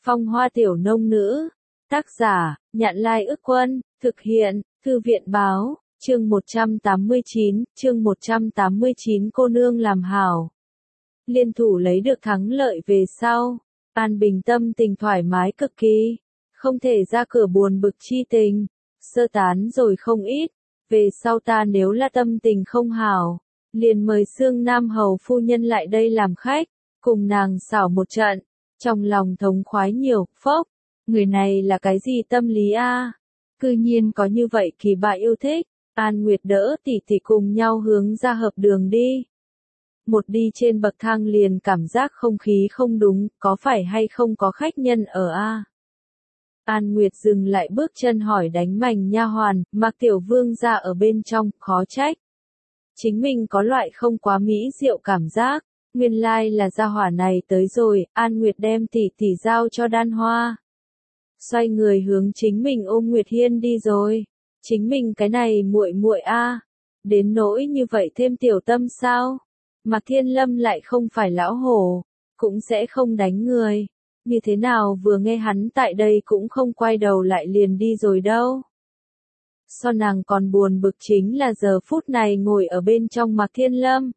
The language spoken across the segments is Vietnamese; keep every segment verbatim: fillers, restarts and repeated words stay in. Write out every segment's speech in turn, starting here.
Phong hoa tiểu nông nữ. Tác giả, Nhạn Lai Ức Quân, thực hiện, Thư viện Báo, chương một trăm tám mươi chín, chương một trăm tám mươi chín cô nương làm hảo. Liên thủ lấy được thắng lợi về sau, An Bình tâm tình thoải mái cực kỳ, không thể ra cửa buồn bực chi tình, sơ tán rồi không ít, về sau ta nếu là tâm tình không hảo, liền mời Sương Nam Hầu phu nhân lại đây làm khách, cùng nàng xảo một trận, trong lòng thống khoái nhiều, phốc, người này là cái gì tâm lý a? Cư nhiên có như vậy kỳ bạ yêu thích. An Nguyệt đỡ tỷ tỷ cùng nhau hướng ra hợp đường đi. Một đi trên bậc thang liền cảm giác không khí không đúng, có phải hay không có khách nhân ở a? An Nguyệt dừng lại bước chân hỏi đánh mành nha hoàn, Mạc Tiểu Vương ra ở bên trong, khó trách. Chính mình có loại không quá mỹ diệu cảm giác, nguyên lai là gia hỏa này tới rồi, An Nguyệt đem tỷ tỷ giao cho Đan Hoa. Xoay người hướng chính mình ôm Nguyệt Hiên đi rồi. Chính mình cái này muội muội a, đến nỗi như vậy thêm tiểu tâm sao? Mạc Thiên Lâm lại không phải lão hổ, cũng sẽ không đánh người. Như thế nào vừa nghe hắn tại đây cũng không quay đầu lại liền đi rồi đâu. So nàng còn buồn bực chính là giờ phút này ngồi ở bên trong Mạc Thiên Lâm.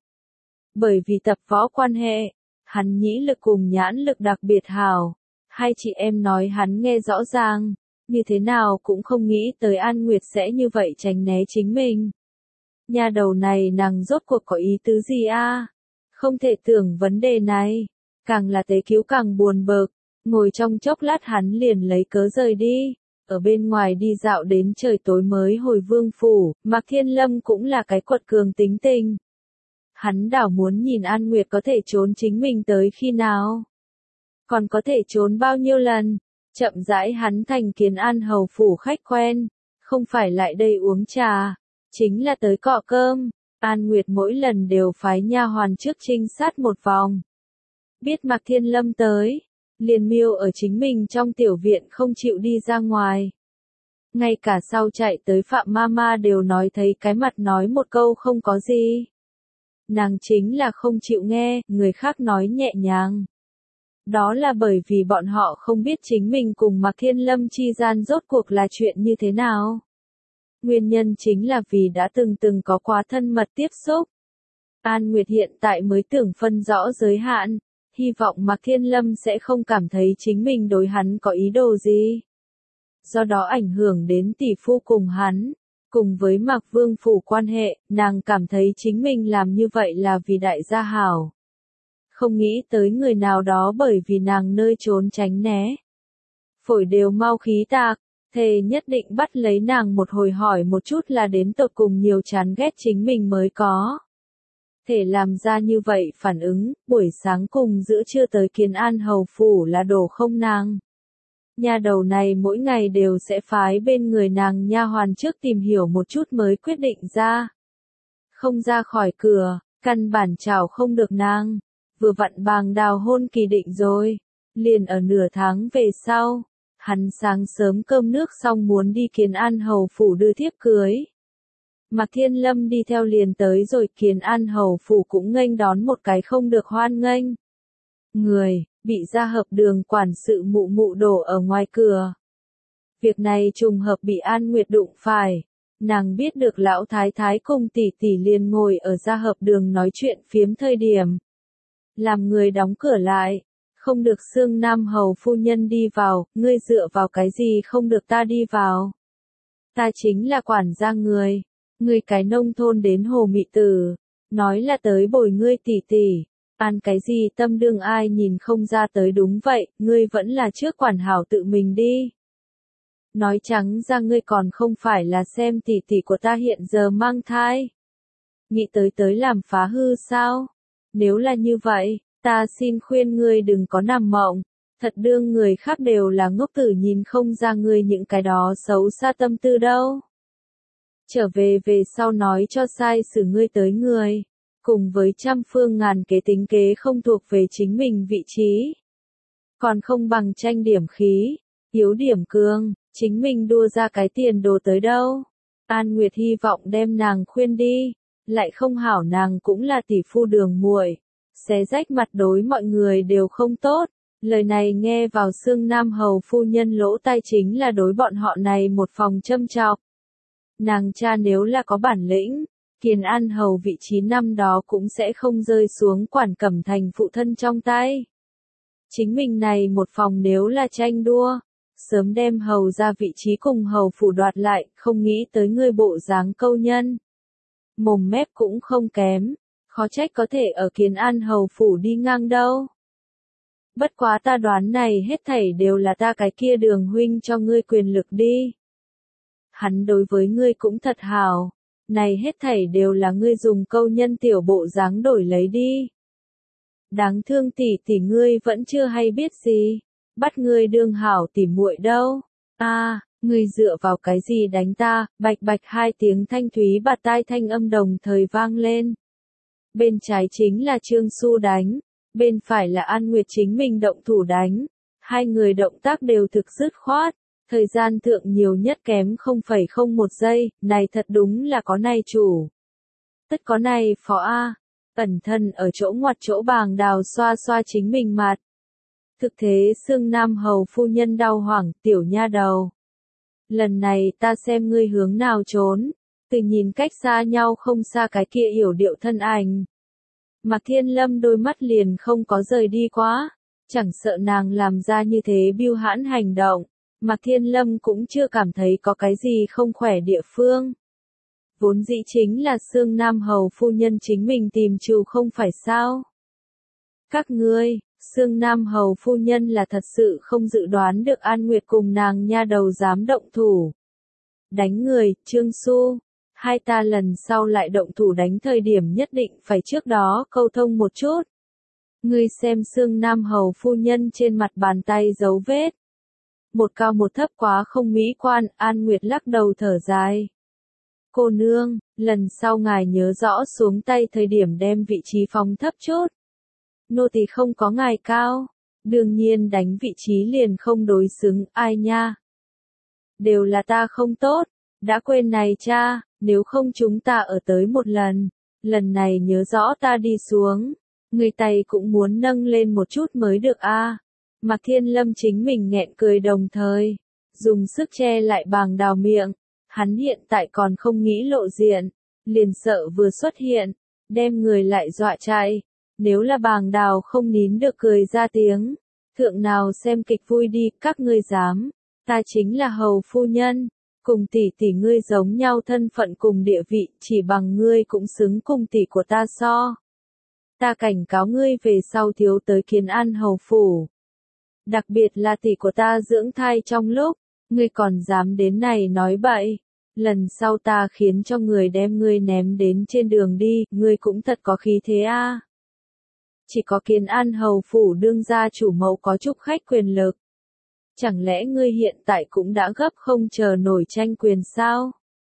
Bởi vì tập võ quan hệ, hắn nhĩ lực cùng nhãn lực đặc biệt hảo. Hai chị em nói hắn nghe rõ ràng, như thế nào cũng không nghĩ tới An Nguyệt sẽ như vậy tránh né chính mình. Nhà đầu này nàng rốt cuộc có ý tứ gì a? Không thể tưởng vấn đề này, càng là tế cứu càng buồn bực, ngồi trong chốc lát hắn liền lấy cớ rời đi, ở bên ngoài đi dạo đến trời tối mới hồi vương phủ, Mạc Thiên Lâm cũng là cái quật cường tính tình. Hắn đảo muốn nhìn An Nguyệt có thể trốn chính mình tới khi nào. Còn có thể trốn bao nhiêu lần, chậm rãi hắn thành Kiến An hầu phủ khách quen, không phải lại đây uống trà, chính là tới cọ cơm. An Nguyệt mỗi lần đều phái nha hoàn trước trinh sát một vòng. Biết Mạc Thiên Lâm tới, liền miêu ở chính mình trong tiểu viện không chịu đi ra ngoài. Ngay cả sau chạy tới Phạm Mama đều nói thấy cái mặt nói một câu không có gì. Nàng chính là không chịu nghe, người khác nói nhẹ nhàng. Đó là bởi vì bọn họ không biết chính mình cùng Mạc Thiên Lâm chi gian rốt cuộc là chuyện như thế nào. Nguyên nhân chính là vì đã từng từng có quá thân mật tiếp xúc. An Nguyệt hiện tại mới tưởng phân rõ giới hạn, hy vọng Mạc Thiên Lâm sẽ không cảm thấy chính mình đối hắn có ý đồ gì. Do đó ảnh hưởng đến tỷ phu cùng hắn, cùng với Mạc Vương phủ quan hệ, nàng cảm thấy chính mình làm như vậy là vì đại gia hảo. Không nghĩ tới người nào đó bởi vì nàng nơi trốn tránh né. Phổi đều mau khí tạc, thề nhất định bắt lấy nàng một hồi hỏi một chút là đến tột cùng nhiều chán ghét chính mình mới có. Thể làm ra như vậy phản ứng, buổi sáng cùng giữa trưa tới Kiến An hầu phủ là đồ không nàng. Nhà đầu này mỗi ngày đều sẽ phái bên người nàng nha hoàn trước tìm hiểu một chút mới quyết định ra. Không ra khỏi cửa, căn bản chào không được nàng. Vừa vặn bàng đào hôn kỳ định rồi, liền ở nửa tháng về sau, hắn sáng sớm cơm nước xong muốn đi Kiến An hầu phủ đưa thiếp cưới. Mạc Thiên Lâm đi theo liền tới rồi, Kiến An hầu phủ cũng nghênh đón một cái không được hoan nghênh. Người, bị ra hợp đường quản sự mụ mụ đổ ở ngoài cửa. Việc này trùng hợp bị An Nguyệt đụng phải. Nàng biết được lão thái thái cùng tỷ tỷ liền ngồi ở ra hợp đường nói chuyện phiếm thời điểm. Làm người đóng cửa lại, không được Sương Nam hầu phu nhân đi vào, ngươi dựa vào cái gì không được ta đi vào. Ta chính là quản gia người, ngươi cái nông thôn đến hồ mị tử, nói là tới bồi ngươi tỷ tỷ, ăn cái gì tâm đương ai nhìn không ra tới đúng vậy, ngươi vẫn là trước quản hảo tự mình đi. Nói trắng ra ngươi còn không phải là xem tỷ tỷ của ta hiện giờ mang thai. Nghĩ tới tới làm phá hư sao? Nếu là như vậy, ta xin khuyên ngươi đừng có nằm mộng, thật đương người khác đều là ngốc tử nhìn không ra ngươi những cái đó xấu xa tâm tư đâu. Trở về về sau nói cho sai xử ngươi tới người, cùng với trăm phương ngàn kế tính kế không thuộc về chính mình vị trí. Còn không bằng tranh điểm khí, yếu điểm cương, chính mình đua ra cái tiền đồ tới đâu. An Nguyệt hy vọng đem nàng khuyên đi. Lại không hảo nàng cũng là tỷ phu đường muội, xé rách mặt đối mọi người đều không tốt, Lời này nghe vào Xương Nam Hầu phu nhân lỗ tai chính là đối bọn họ này một phòng châm chọc. Nàng cha nếu là có bản lĩnh, Kiền An Hầu vị trí năm đó cũng sẽ không rơi xuống Quản Cẩm Thành phụ thân trong tay. Chính mình này một phòng nếu là tranh đua, sớm đem hầu ra vị trí cùng hầu phủ đoạt lại, không nghĩ tới ngươi bộ dáng câu nhân. Mồm mép cũng không kém, khó trách có thể ở Kiến An hầu phủ đi ngang đâu. Bất quá ta đoán này hết thảy đều là ta cái kia Đường huynh cho ngươi quyền lực đi. Hắn đối với ngươi cũng thật hào, này hết thảy đều là ngươi dùng câu nhân tiểu bộ dáng đổi lấy đi. Đáng thương tỷ tỷ ngươi vẫn chưa hay biết gì, bắt ngươi đương hảo tỉ muội đâu. A, à, ngươi dựa vào cái gì đánh ta? Bạch bạch hai tiếng thanh thúy bạt tai thanh âm đồng thời vang lên. Bên trái chính là Trương Xu đánh, bên phải là An Nguyệt chính mình động thủ đánh. Hai người động tác đều thực dứt khoát, thời gian thượng nhiều nhất kém không phẩy không một giây, này thật đúng là có này chủ. Tất có này phó A. Ẩn thân ở chỗ ngoặt chỗ bàng đào xoa xoa chính mình mặt. Thực thế Xương Nam Hầu phu nhân đau hoảng, tiểu nha đầu. Lần này ta xem ngươi hướng nào trốn, từ nhìn cách xa nhau không xa cái kia yểu điệu thân ảnh. Mạc Thiên Lâm đôi mắt liền không có rời đi quá, chẳng sợ nàng làm ra như thế biêu hãn hành động, Mạc Thiên Lâm cũng chưa cảm thấy có cái gì không khỏe địa phương. Vốn dĩ chính là Xương Nam Hầu phu nhân chính mình tìm trù không phải sao. Các ngươi, Xương Nam Hầu phu nhân là thật sự không dự đoán được An Nguyệt cùng nàng nha đầu dám động thủ. Đánh người, Trương Xu, hai ta lần sau lại động thủ đánh thời điểm nhất định phải trước đó câu thông một chút. Ngươi xem Xương Nam Hầu phu nhân trên mặt bàn tay dấu vết. Một cao một thấp quá không mỹ quan, An Nguyệt lắc đầu thở dài. Cô nương, lần sau ngài nhớ rõ xuống tay thời điểm đem vị trí phóng thấp chút. Nô tỳ không có ngài cao, đương nhiên đánh vị trí liền không đối xứng, ai nha. Đều là ta không tốt, đã quên này cha, nếu không chúng ta ở tới một lần, lần này nhớ rõ ta đi xuống, người tay cũng muốn nâng lên một chút mới được a. À. Mạc Thiên Lâm chính mình nghẹn cười đồng thời, dùng sức che lại bàng đào miệng. Hắn hiện tại còn không nghĩ lộ diện, liền sợ vừa xuất hiện, đem người lại dọa chạy. Nếu là bàng đào không nín được cười ra tiếng, thượng nào xem kịch vui đi, các ngươi dám, ta chính là hầu phu nhân, cùng tỷ tỷ ngươi giống nhau thân phận cùng địa vị, chỉ bằng ngươi cũng xứng cùng tỷ của ta so. Ta cảnh cáo ngươi về sau thiếu tới Kiến An hầu phủ. Đặc biệt là tỷ của ta dưỡng thai trong lúc, ngươi còn dám đến này nói bậy, lần sau ta khiến cho người đem ngươi ném đến trên đường đi, ngươi cũng thật có khí thế a. À. Chỉ có Kiến An hầu phủ đương gia chủ mẫu có chút khách quyền lực. Chẳng lẽ ngươi hiện tại cũng đã gấp không chờ nổi tranh quyền sao?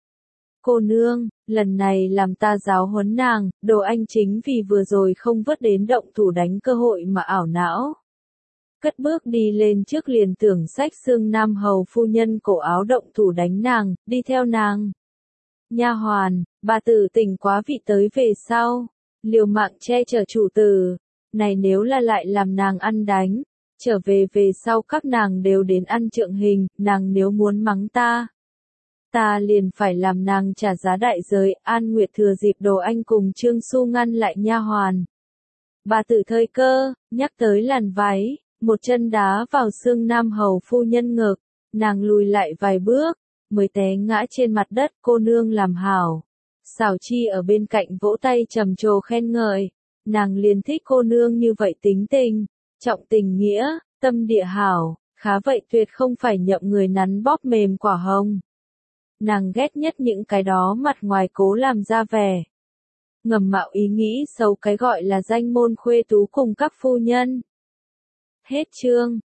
Cô nương, lần này làm ta giáo huấn nàng, đồ anh chính vì vừa rồi không vớt đến động thủ đánh cơ hội mà ảo não. Cất bước đi lên trước liền tưởng sách Xương Nam Hầu phu nhân cổ áo động thủ đánh nàng, đi theo nàng. Nha hoàn, bà tử tỉnh quá vị tới về sau, liều mạng che chở chủ tử, này nếu là lại làm nàng ăn đánh, trở về về sau các nàng đều đến ăn trượng hình, nàng nếu muốn mắng ta. Ta liền phải làm nàng trả giá đại giới. An Nguyệt thừa dịp Đồ Anh cùng Trương Xu ngăn lại nha hoàn. Bà tử thời cơ, nhắc tới làn váy. Một chân đá vào Xương Nam Hầu phu nhân ngực, nàng lùi lại vài bước, mới té ngã trên mặt đất. Cô nương làm hảo. Xảo Chi ở bên cạnh vỗ tay trầm trồ khen ngợi, nàng liền thích cô nương như vậy tính tình, trọng tình nghĩa, tâm địa hảo, khá vậy tuyệt không phải nhậm người nắn bóp mềm quả hồng. Nàng ghét nhất những cái đó mặt ngoài cố làm ra vẻ. Ngầm mạo ý nghĩ xấu cái gọi là danh môn khuê tú cùng các phu nhân. Hết chương.